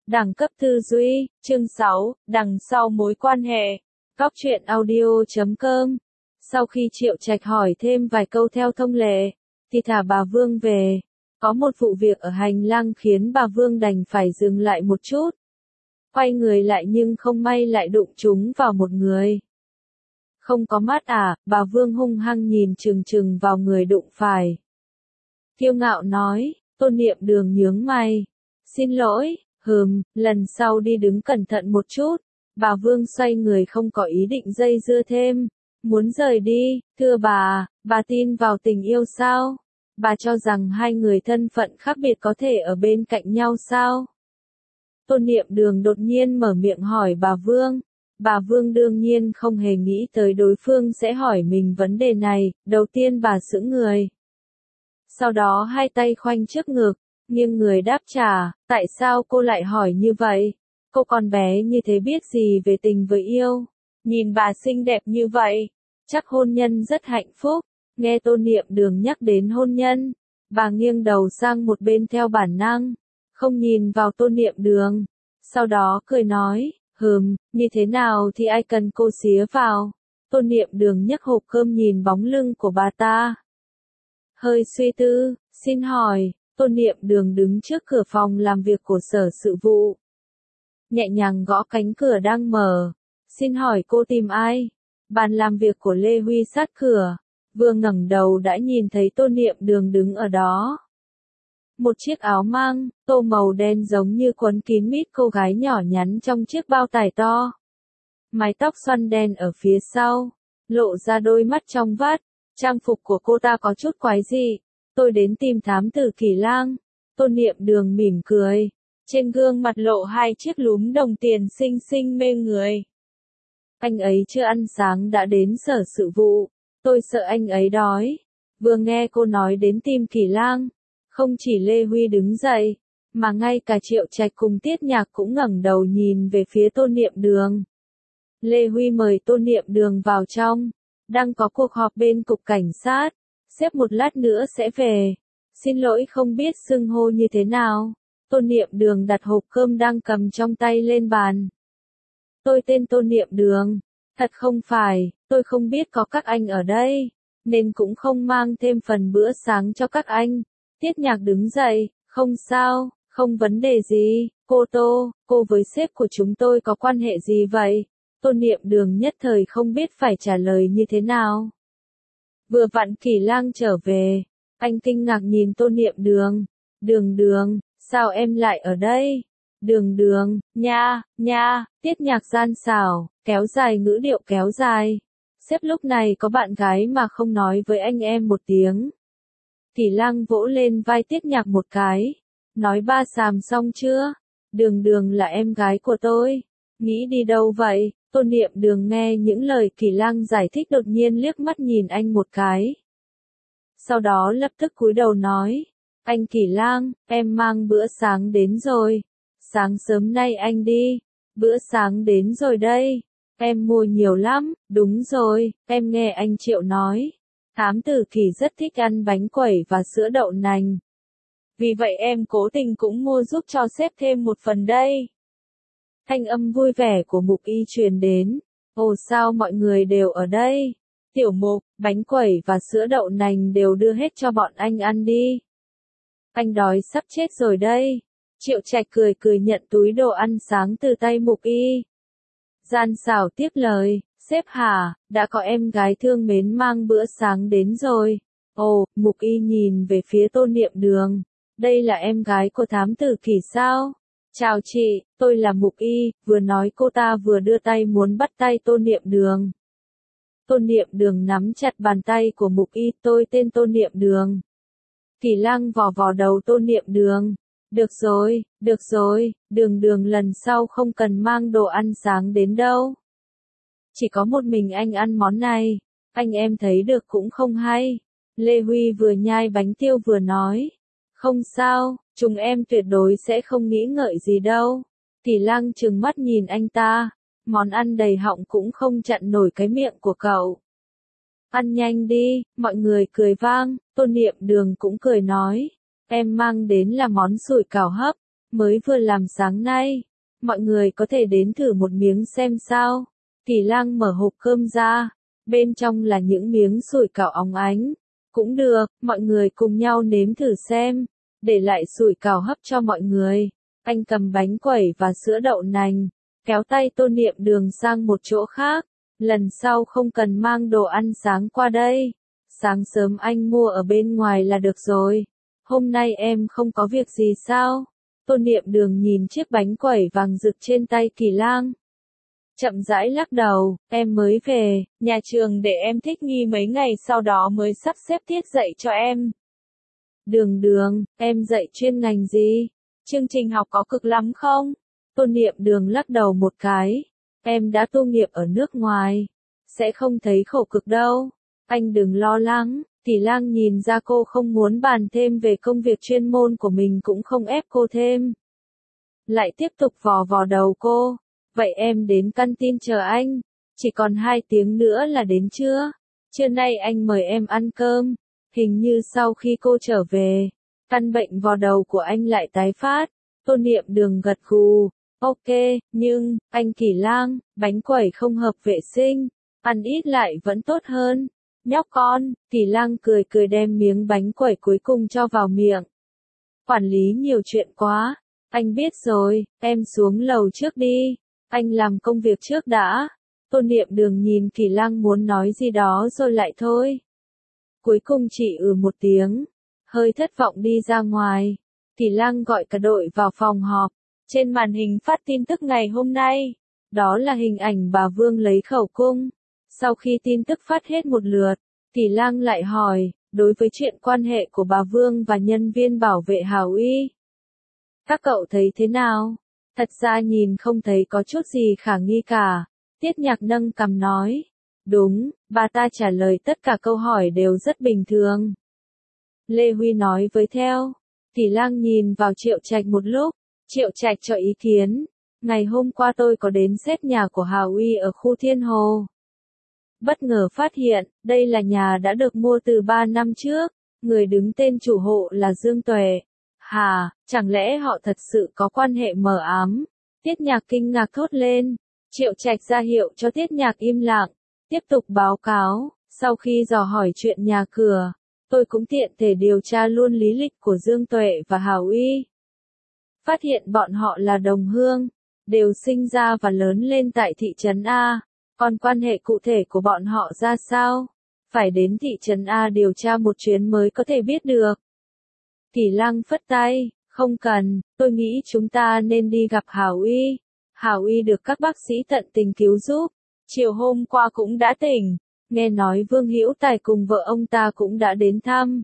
Đẳng cấp tư duy, chương 6, đằng sau mối quan hệ. Góc truyện audio.com. Sau khi Triệu Trạch hỏi thêm vài câu theo thông lệ, thì thả bà Vương về. Có một vụ việc ở hành lang khiến bà Vương đành phải dừng lại một chút. Quay người lại nhưng không may lại đụng trúng vào một người. Không có mắt à, bà Vương hung hăng nhìn chừng chừng vào người đụng phải. Kiêu ngạo nói, Tôn Niệm Đường nhướng mày. Xin lỗi, lần sau đi đứng cẩn thận một chút. Bà Vương xoay người không có ý định dây dưa thêm. Muốn rời đi, thưa bà tin vào tình yêu sao? Bà cho rằng hai người thân phận khác biệt có thể ở bên cạnh nhau sao? Tôn Niệm Đường đột nhiên mở miệng hỏi bà Vương. Bà Vương đương nhiên không hề nghĩ tới đối phương sẽ hỏi mình vấn đề này, đầu tiên bà sững người. Sau đó hai tay khoanh trước ngực, nghiêng người đáp trả, tại sao cô lại hỏi như vậy? Cô còn bé như thế biết gì về tình với yêu? Nhìn bà xinh đẹp như vậy, chắc hôn nhân rất hạnh phúc. Nghe Tôn Niệm Đường nhắc đến hôn nhân, bà nghiêng đầu sang một bên theo bản năng, không nhìn vào Tôn Niệm Đường. Sau đó cười nói, như thế nào thì ai cần cô xía vào. Tôn Niệm Đường nhấc hộp cơm nhìn bóng lưng của bà ta. Hơi suy tư, xin hỏi, Tôn Niệm Đường đứng trước cửa phòng làm việc của sở sự vụ. Nhẹ nhàng gõ cánh cửa đang mở. Xin hỏi cô tìm ai? Bàn làm việc của Lê Huy sát cửa. Vừa ngẩng đầu đã nhìn thấy Tôn Niệm Đường đứng ở đó. Một chiếc áo mang, tô màu đen giống như quấn kín mít cô gái nhỏ nhắn trong chiếc bao tải to. Mái tóc xoăn đen ở phía sau, lộ ra đôi mắt trong vắt. Trang phục của cô ta có chút quái dị. Tôi đến tìm thám tử Kỳ Lang. Tôn Niệm Đường mỉm cười. Trên gương mặt lộ hai chiếc lúm đồng tiền xinh xinh mê người. Anh ấy chưa ăn sáng đã đến sở sự vụ. Tôi sợ anh ấy đói. Vừa nghe cô nói đến tìm Kỳ Lang, không chỉ Lê Huy đứng dậy, mà ngay cả Triệu Trạch cùng Tiết Nhạc cũng ngẩng đầu nhìn về phía Tôn Niệm Đường. Lê Huy mời Tôn Niệm Đường vào trong. Đang có cuộc họp bên cục cảnh sát. Sếp một lát nữa sẽ về. Xin lỗi không biết xưng hô như thế nào. Tôn Niệm Đường đặt hộp cơm đang cầm trong tay lên bàn. Tôi tên Tôn Niệm Đường. Thật không phải, tôi không biết có các anh ở đây, nên cũng không mang thêm phần bữa sáng cho các anh. Tiết Nhạc đứng dậy, không sao, không vấn đề gì. Cô với sếp của chúng tôi có quan hệ gì vậy? Tôn Niệm Đường nhất thời không biết phải trả lời như thế nào. Vừa vặn Kỳ Lang trở về, anh kinh ngạc nhìn Tôn Niệm Đường. Đường, sao em lại ở đây? Đường, nha, Tiết Nhạc gian xảo, kéo dài ngữ điệu kéo dài. Sếp lúc này có bạn gái mà không nói với anh em một tiếng. Kỳ Lang vỗ lên vai Tiết Nhạc một cái, nói ba xàm xong chưa? Đường là em gái của tôi. Nghĩ đi đâu vậy? Tôn Niệm Đường nghe những lời Kỳ Lang giải thích đột nhiên liếc mắt nhìn anh một cái. Sau đó lập tức cúi đầu nói, anh Kỳ Lang, em mang bữa sáng đến rồi. Sáng sớm nay anh đi. Bữa sáng đến rồi đây. Em mua nhiều lắm, đúng rồi, em nghe anh Triệu nói. Thám tử Kỳ rất thích ăn bánh quẩy và sữa đậu nành. Vì vậy em cố tình cũng mua giúp cho sếp thêm một phần đây. Thanh âm vui vẻ của Mục Y truyền đến. Ồ sao mọi người đều ở đây? Tiểu Mục, bánh quẩy và sữa đậu nành đều đưa hết cho bọn anh ăn đi. Anh đói sắp chết rồi đây. Triệu Trạch cười nhận túi đồ ăn sáng từ tay Mục Y. Gian xảo tiếp lời, sếp hả, đã có em gái thương mến mang bữa sáng đến rồi. Ồ, Mục Y nhìn về phía Tôn Niệm Đường. Đây là em gái của thám tử Kỳ sao? Chào chị, tôi là Mục Y. Vừa nói cô ta vừa đưa tay muốn bắt tay Tôn Niệm Đường. Tôn Niệm Đường nắm chặt bàn tay của Mục Y. Tôi tên Tôn Niệm Đường. Kỳ Lang vò đầu Tôn Niệm Đường. Được rồi, đường lần sau không cần mang đồ ăn sáng đến đâu. Chỉ có một mình anh ăn món này, anh em thấy được cũng không hay. Lê Huy vừa nhai bánh tiêu vừa nói. Không sao, chúng em tuyệt đối sẽ không nghĩ ngợi gì đâu. Kỳ Lang trừng mắt nhìn anh ta, món ăn đầy họng cũng không chặn nổi cái miệng của cậu. Ăn nhanh đi, mọi người cười vang, Tôn Niệm Đường cũng cười nói. Em mang đến là món sủi cảo hấp. mới vừa làm sáng nay. Mọi người có thể đến thử một miếng xem sao. Kỳ Lang mở hộp cơm ra, bên trong là những miếng sủi cảo óng ánh. Cũng được, mọi người cùng nhau nếm thử xem. Để lại sủi cảo hấp cho mọi người. Anh cầm bánh quẩy và sữa đậu nành, kéo tay Tô Niệm Đường sang một chỗ khác. Lần sau không cần mang đồ ăn sáng qua đây. Sáng sớm anh mua ở bên ngoài là được rồi. Hôm nay em không có việc gì sao? Tô Niệm Đường nhìn chiếc bánh quẩy vàng rực trên tay Kỳ Lang. Chậm rãi lắc đầu, em mới về, nhà trường để em thích nghi mấy ngày sau đó mới sắp xếp tiết dạy cho em. Đường Đường, em dạy chuyên ngành gì? Chương trình học có cực lắm không? Tô Niệm Đường lắc đầu một cái. Em đã tu nghiệp ở nước ngoài. Sẽ không thấy khổ cực đâu. Anh đừng lo lắng. Kỳ Lang nhìn ra cô không muốn bàn thêm về công việc chuyên môn của mình cũng không ép cô thêm. Lại tiếp tục vò vò đầu cô. Vậy em đến căn tin chờ anh. Chỉ còn 2 tiếng nữa là đến trưa. Trưa nay anh mời em ăn cơm. Hình như sau khi cô trở về, căn bệnh vò đầu của anh lại tái phát. Tô Niệm Đường gật gù. Ok, nhưng, anh Kỳ Lang, bánh quẩy không hợp vệ sinh. Ăn ít lại vẫn tốt hơn. Nhóc con, Kỳ Lang cười cười đem miếng bánh quẩy cuối cùng cho vào miệng. Quản lý nhiều chuyện quá. Anh biết rồi, em xuống lầu trước đi. Anh làm công việc trước đã. Tô Niệm Đường nhìn Kỳ Lang muốn nói gì đó rồi lại thôi. Cuối cùng chỉ một tiếng. Hơi thất vọng đi ra ngoài. Kỳ Lang gọi cả đội vào phòng họp. Trên màn hình phát tin tức ngày hôm nay. Đó là hình ảnh bà Vương lấy khẩu cung. Sau khi tin tức phát hết một lượt, Kỳ Lang lại hỏi, đối với chuyện quan hệ của bà Vương và nhân viên bảo vệ Hào Uy. Các cậu thấy thế nào? Thật ra nhìn không thấy có chút gì khả nghi cả. Tiết Nhạc nâng cằm nói. Đúng, bà ta trả lời tất cả câu hỏi đều rất bình thường. Lê Huy nói với theo. Kỳ Lang nhìn vào Triệu Trạch một lúc. Triệu Trạch cho ý kiến. Ngày hôm qua tôi có đến xét nhà của Hào Uy ở khu Thiên Hồ. Bất ngờ phát hiện, đây là nhà đã được mua từ 3 năm trước. Người đứng tên chủ hộ là Dương Tuệ. Hà, chẳng lẽ họ thật sự có quan hệ mờ ám? Tiết Nhạc kinh ngạc thốt lên. Triệu Trạch ra hiệu cho Tiết Nhạc im lặng. Tiếp tục báo cáo, sau khi dò hỏi chuyện nhà cửa, tôi cũng tiện thể điều tra luôn lý lịch của Dương Tuệ và Hào Uy. Phát hiện bọn họ là đồng hương, đều sinh ra và lớn lên tại thị trấn A. Còn quan hệ cụ thể của bọn họ ra sao? Phải đến thị trấn A điều tra một chuyến mới có thể biết được. Kỳ Lang phất tay, không cần, tôi nghĩ chúng ta nên đi gặp Hào Uy. Hào Uy được các bác sĩ tận tình cứu giúp. Chiều hôm qua cũng đã tỉnh. Nghe nói Vương Hữu Tài cùng vợ ông ta cũng đã đến thăm.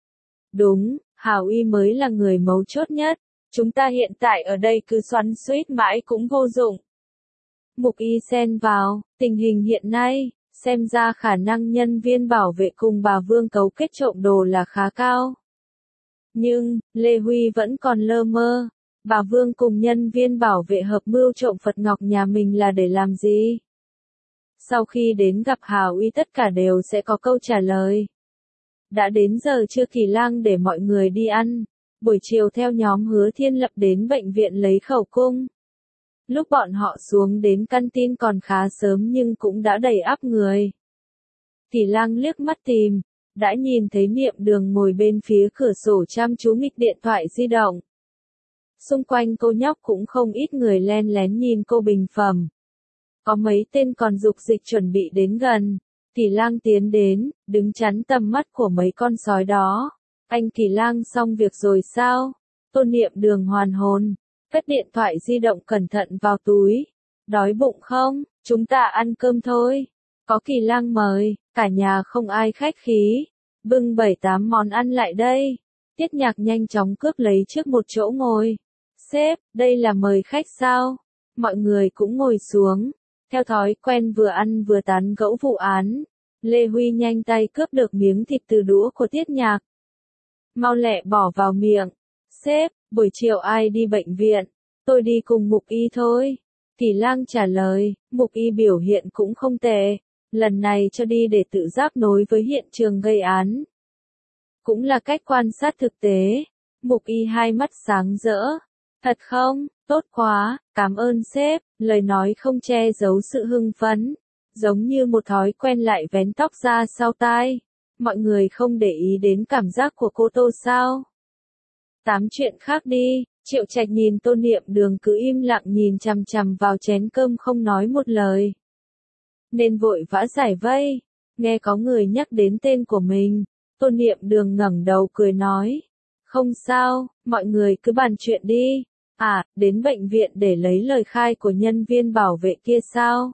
Đúng, Hào Uy mới là người mấu chốt nhất. Chúng ta hiện tại ở đây cứ xoắn xuýt mãi cũng vô dụng. Mục Y xen vào, tình hình hiện nay, xem ra khả năng nhân viên bảo vệ cùng bà Vương cấu kết trộm đồ là khá cao. Nhưng, Lê Huy vẫn còn lơ mơ. Bà Vương cùng nhân viên bảo vệ hợp mưu trộm Phật Ngọc nhà mình là để làm gì? Sau khi đến gặp Hào Uy tất cả đều sẽ có câu trả lời. Đã đến giờ trưa Kỳ Lang để mọi người đi ăn. Buổi chiều theo nhóm Hứa Thiên Lập đến bệnh viện lấy khẩu cung. Lúc bọn họ xuống đến căn tin còn khá sớm nhưng cũng đã đầy ắp người. Kỳ Lang liếc mắt tìm, đã nhìn thấy Niệm Đường ngồi bên phía cửa sổ chăm chú nghịch điện thoại di động. Xung quanh cô nhóc cũng không ít người len lén nhìn cô bình phẩm. Có mấy tên còn dục dịch chuẩn bị đến gần. Kỳ Lang tiến đến, đứng chắn tầm mắt của mấy con sói đó. Anh Kỳ Lang xong việc rồi sao? Tô Niệm Đường hoàn hồn. Cất điện thoại di động cẩn thận vào túi. Đói bụng không? Chúng ta ăn cơm thôi. Có Kỳ Lang mời, cả nhà không ai khách khí. Bưng 7-8 món ăn lại đây. Tiết Nhạc nhanh chóng cướp lấy trước một chỗ ngồi. Sếp, đây là mời khách sao? Mọi người cũng ngồi xuống. Theo thói quen vừa ăn vừa tán gẫu vụ án. Lê Huy nhanh tay cướp được miếng thịt từ đũa của Tiết Nhạc. Mau lẹ bỏ vào miệng. Sếp, buổi chiều ai đi bệnh viện? Tôi đi cùng Mục Y thôi. Kỳ Lang trả lời, Mục Y biểu hiện cũng không tệ. Lần này cho đi để tự giác nối với hiện trường gây án. Cũng là cách quan sát thực tế. Mục Y hai mắt sáng rỡ. Thật không? Tốt quá, cảm ơn sếp, lời nói không che giấu sự hưng phấn, giống như một thói quen lại vén tóc ra sau tai. Mọi người không để ý đến cảm giác của cô Tô sao? Tám chuyện khác đi, Triệu Trạch nhìn Tô Niệm Đường cứ im lặng nhìn chằm chằm vào chén cơm không nói một lời. Nên vội vã giải vây, nghe có người nhắc đến tên của mình, Tô Niệm Đường ngẩng đầu cười nói. Không sao, mọi người cứ bàn chuyện đi. À, đến bệnh viện để lấy lời khai của nhân viên bảo vệ kia sao?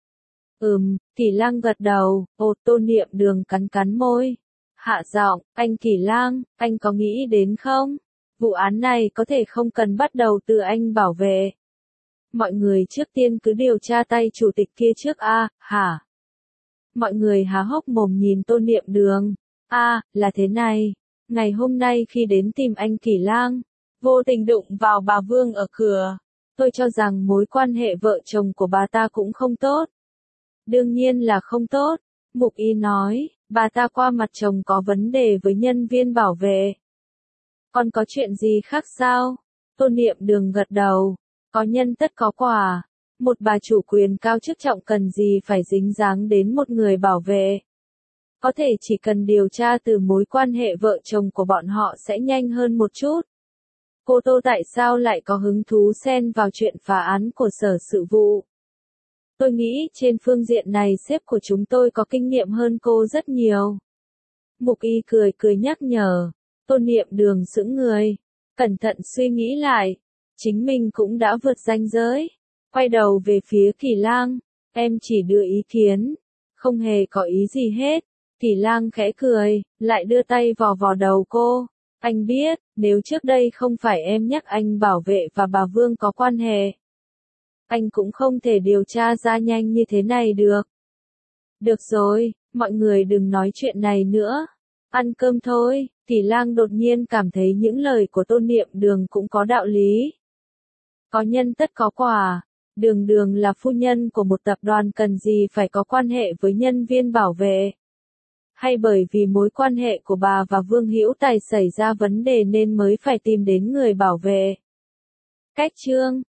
Kỳ Lang gật đầu, Tô Niệm Đường cắn cắn môi. Hạ giọng, anh Kỳ Lang, anh có nghĩ đến không? Vụ án này có thể không cần bắt đầu từ anh bảo vệ. Mọi người trước tiên cứ điều tra tay chủ tịch kia trước hả? Mọi người há hốc mồm nhìn Tô Niệm Đường. Là thế này. Ngày hôm nay khi đến tìm anh Kỳ Lang, vô tình đụng vào bà Vương ở cửa. Tôi cho rằng mối quan hệ vợ chồng của bà ta cũng không tốt. Đương nhiên là không tốt. Mục Y nói, bà ta qua mặt chồng có vấn đề với nhân viên bảo vệ. Còn có chuyện gì khác sao? Tô Niệm Đường gật đầu. Có nhân tất có quả. Một bà chủ quyền cao chức trọng cần gì phải dính dáng đến một người bảo vệ. Có thể chỉ cần điều tra từ mối quan hệ vợ chồng của bọn họ sẽ nhanh hơn một chút. Cô Tô tại sao lại có hứng thú xen vào chuyện phá án của sở sự vụ? Tôi nghĩ trên phương diện này sếp của chúng tôi có kinh nghiệm hơn cô rất nhiều. Mục Y cười nhắc nhở. Tô Niệm Đường sững người. Cẩn thận suy nghĩ lại. Chính mình cũng đã vượt ranh giới. Quay đầu về phía Kỳ Lang. Em chỉ đưa ý kiến. Không hề có ý gì hết. Kỳ Lang khẽ cười, lại đưa tay vò vò đầu cô. Anh biết, nếu trước đây không phải em nhắc anh bảo vệ và bà Vương có quan hệ, anh cũng không thể điều tra ra nhanh như thế này được. Được rồi, mọi người đừng nói chuyện này nữa. Ăn cơm thôi. Kỳ Lang đột nhiên cảm thấy những lời của Tô Niệm Đường cũng có đạo lý. Có nhân tất có quả. Đường Đường là phu nhân của một tập đoàn cần gì phải có quan hệ với nhân viên bảo vệ. Hay bởi vì mối quan hệ của bà và Vương Hữu Tài xảy ra vấn đề nên mới phải tìm đến người bảo vệ. Cách chương